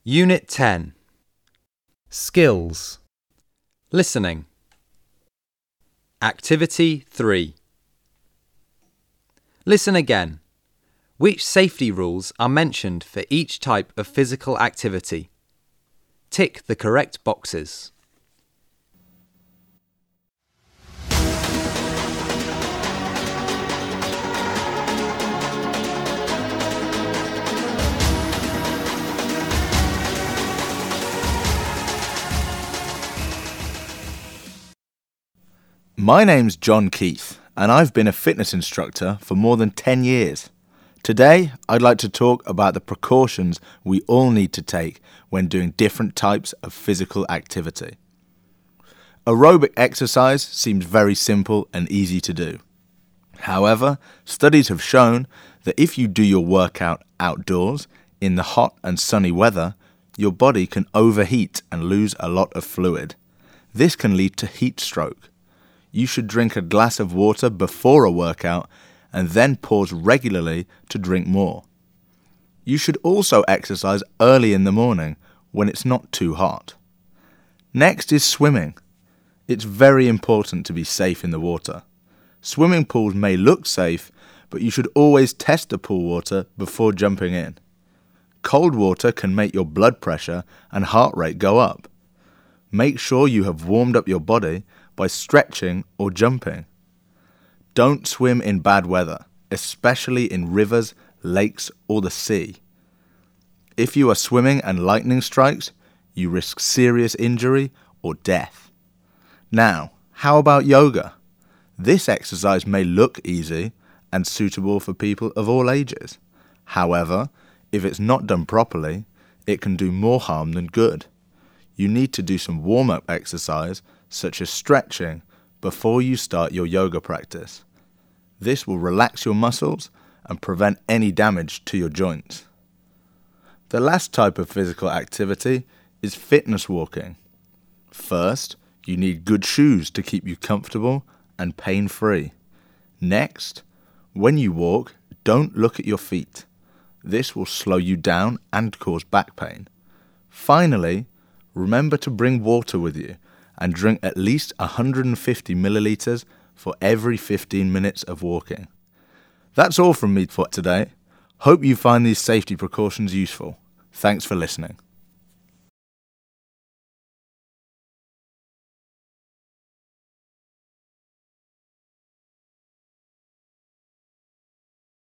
Unit 10. Skills. Listening. Activity 3. Listen again. Which safety rules are mentioned for each type of physical activity? Tick the correct boxes. My name's John Keith, and I've been a fitness instructor for more than 10 years. Today, I'd like to talk about the precautions we all need to take when doing different types of physical activity. Aerobic exercise seems very simple and easy to do. However, studies have shown that if you do your workout outdoors in the hot and sunny weather, your body can overheat and lose a lot of fluid. This can lead to heat stroke. You should drink a glass of water before a workout and then pause regularly to drink more. You should also exercise early in the morning when it's not too hot. Next is swimming. It's very important to be safe in the water. Swimming pools may look safe, but you should always test the pool water before jumping in. Cold water can make your blood pressure and heart rate go up. Make sure you have warmed up your body by stretching or jumping. Don't swim in bad weather, especially in rivers, lakes, or the sea. If you are swimming and lightning strikes, you risk serious injury or death. Now, how about yoga? This exercise may look easy and suitable for people of all ages. However, if it's not done properly, it can do more harm than good. You need to do some warm-up exercise such as stretching before you start your yoga practice. This will relax your muscles and prevent any damage to your joints. The last type of physical activity is fitness walking. First, you need good shoes to keep you comfortable and pain-free. Next, when you walk, don't look at your feet. This will slow you down and cause back pain. Finally, remember to bring water with you and drink at least 150 milliliters for every 15 minutes of walking. That's all from me for today. Hope you find these safety precautions useful. Thanks for listening.